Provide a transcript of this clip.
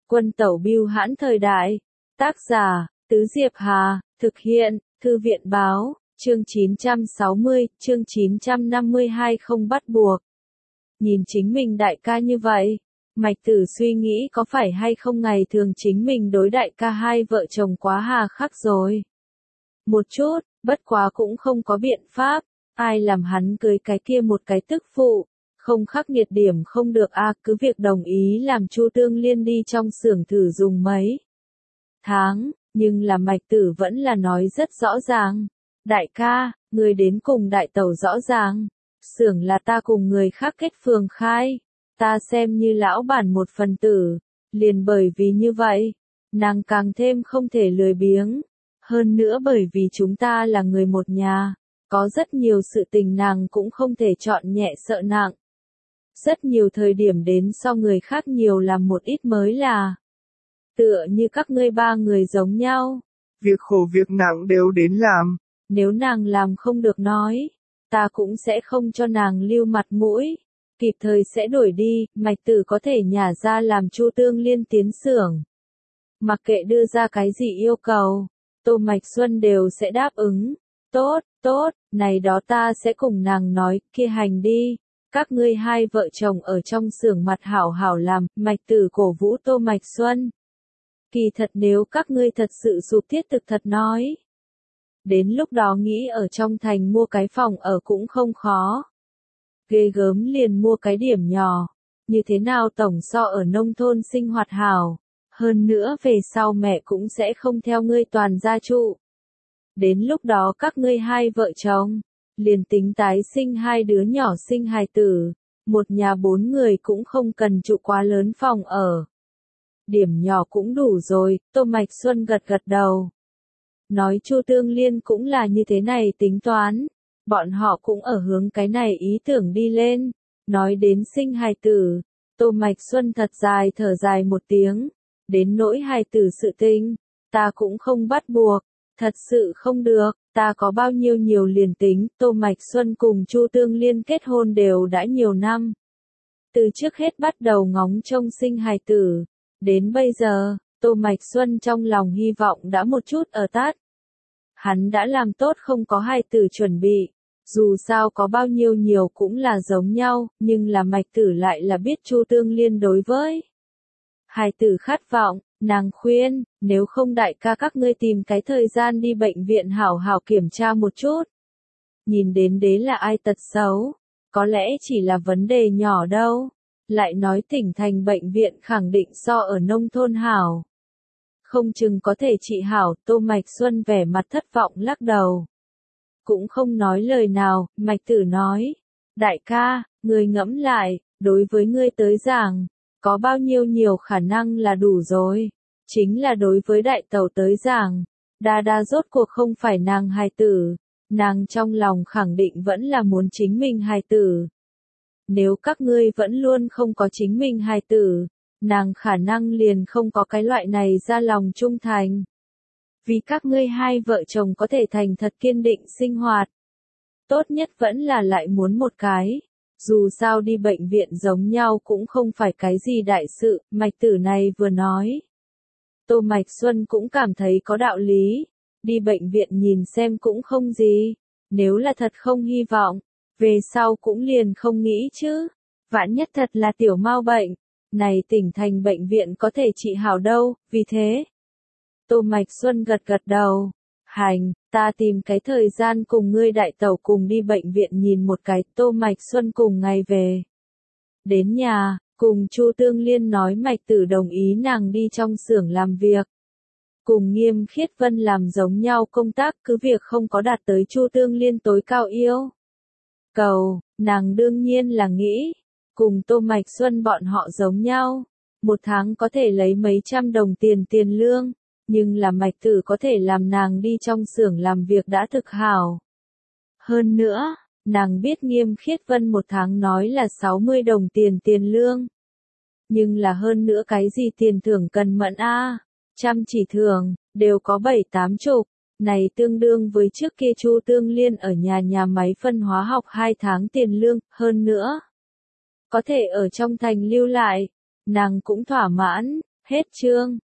Quân tẩu bưu hãn thời đại. Tác giả, Tứ Diệp Hà, thực hiện, Thư viện báo, chương 960, chương 952 không bắt buộc. Nhìn chính mình đại ca như vậy, Mạch Tử suy nghĩ có phải hay không ngày thường chính mình đối đại ca hai vợ chồng quá hà khắc rồi. Một chút, bất quá cũng không có biện pháp, ai làm hắn cưới cái kia một cái tức phụ, không khắc nghiệt điểm không được cứ việc đồng ý làm Chu Tương Liên đi trong xưởng thử dùng mấy tháng, nhưng là Mạch Tử vẫn là nói rất rõ ràng. Đại ca, người đến cùng đại tẩu rõ ràng, xưởng là ta cùng người khác kết phường khai, ta xem như lão bản một phần tử, liền bởi vì như vậy, nàng càng thêm không thể lười biếng. Hơn nữa bởi vì chúng ta là người một nhà, có rất nhiều sự tình nàng cũng không thể chọn nhẹ sợ nặng. Rất nhiều thời điểm đến so người khác nhiều làm một ít mới là. Tựa như các ngươi ba người giống nhau. Việc khổ việc nặng đều đến làm. Nếu nàng làm không được nói, ta cũng sẽ không cho nàng lưu mặt mũi. Kịp thời sẽ đổi đi, Mạch Tử có thể nhả ra làm Chu Tương Liên tiến xưởng. Mặc kệ đưa ra cái gì yêu cầu, Tô Mạch Xuân đều sẽ đáp ứng. Tốt, tốt, này đó ta sẽ cùng nàng nói, kia hành đi. Các ngươi hai vợ chồng ở trong xưởng mặt hảo hảo làm, Mạch Tử cổ vũ Tô Mạch Xuân. Kỳ thật nếu các ngươi thật sự sụp thiết thực thật nói. Đến lúc đó nghĩ ở trong thành mua cái phòng ở cũng không khó. Ghê gớm liền mua cái điểm nhỏ. Như thế nào tổng so ở nông thôn sinh hoạt hảo. Hơn nữa về sau mẹ cũng sẽ không theo ngươi toàn gia trụ. Đến lúc đó các ngươi hai vợ chồng, liền tính tái sinh hai đứa nhỏ sinh hài tử, một nhà 4 người cũng không cần trụ quá lớn phòng ở. Điểm nhỏ cũng đủ rồi, Tô Mạch Xuân gật gật đầu. Nói Chu Tương Liên cũng là như thế này tính toán, bọn họ cũng ở hướng cái này ý tưởng đi lên. Nói đến sinh hài tử, Tô Mạch Xuân thật dài thở dài một tiếng. Đến nỗi hài tử sự tình, ta cũng không bắt buộc, thật sự không được, ta có bao nhiêu nhiều liền tính. Tô Mạch Xuân cùng Chu Tương Liên kết hôn đều đã nhiều năm. Từ trước hết bắt đầu ngóng trông sinh hài tử, đến bây giờ, Tô Mạch Xuân trong lòng hy vọng đã một chút ở tát. Hắn đã làm tốt không có hài tử chuẩn bị, dù sao có bao nhiêu nhiều cũng là giống nhau, nhưng là Mạch Tử lại là biết Chu Tương Liên đối với hài tử khát vọng, nàng khuyên, nếu không đại ca các ngươi tìm cái thời gian đi bệnh viện hảo hảo kiểm tra một chút. Nhìn đến đế là ai tật xấu, có lẽ chỉ là vấn đề nhỏ đâu, lại nói tỉnh thành bệnh viện khẳng định so ở nông thôn hảo. Không chừng có thể trị hảo, Tô Mạch Xuân vẻ mặt thất vọng lắc đầu. Cũng không nói lời nào, Mạch Tử nói, đại ca, ngươi ngẫm lại, đối với ngươi tới giảng, có bao nhiêu nhiều khả năng là đủ rồi. Chính là đối với đại tẩu tới giảng, đa đa rốt cuộc không phải nàng hài tử, nàng trong lòng khẳng định vẫn là muốn chính mình hài tử. Nếu các ngươi vẫn luôn không có chính mình hài tử, nàng khả năng liền không có cái loại này ra lòng trung thành. Vì các ngươi hai vợ chồng có thể thành thật kiên định sinh hoạt. Tốt nhất vẫn là lại muốn một cái. Dù sao đi bệnh viện giống nhau cũng không phải cái gì đại sự, Mạch Tử này vừa nói. Tô Mạch Xuân cũng cảm thấy có đạo lý. Đi bệnh viện nhìn xem cũng không gì. Nếu là thật không hy vọng, về sau cũng liền không nghĩ chứ. Vạn nhất thật là tiểu mao bệnh. Này tỉnh thành bệnh viện có thể trị hảo đâu, vì thế. Tô Mạch Xuân gật gật đầu. Hành, ta tìm cái thời gian cùng ngươi đại tẩu cùng đi bệnh viện nhìn một cái. Tô Mạch Xuân cùng ngày về. Đến nhà, cùng Chu Tương Liên nói Mạch Tử đồng ý nàng đi trong xưởng làm việc. Cùng Nghiêm Khiết Vân làm giống nhau công tác, cứ việc không có đạt tới Chu Tương Liên tối cao yêu cầu, nàng đương nhiên là nghĩ, cùng Tô Mạch Xuân bọn họ giống nhau, một tháng có thể lấy mấy trăm đồng tiền lương, nhưng là Mạch Tử có thể làm nàng đi trong xưởng làm việc đã thực hảo. Hơn nữa, nàng biết Nghiêm Khiết Vân một tháng nói là 60 đồng tiền lương. Nhưng là hơn nữa cái gì tiền thưởng cần mẫn chăm chỉ thưởng, đều có 7-8 chục. Này tương đương với trước kia Chu Tương Liên ở nhà máy phân hóa học 2 tháng tiền lương, hơn nữa. Có thể ở trong thành lưu lại, nàng cũng thỏa mãn, Hết chương.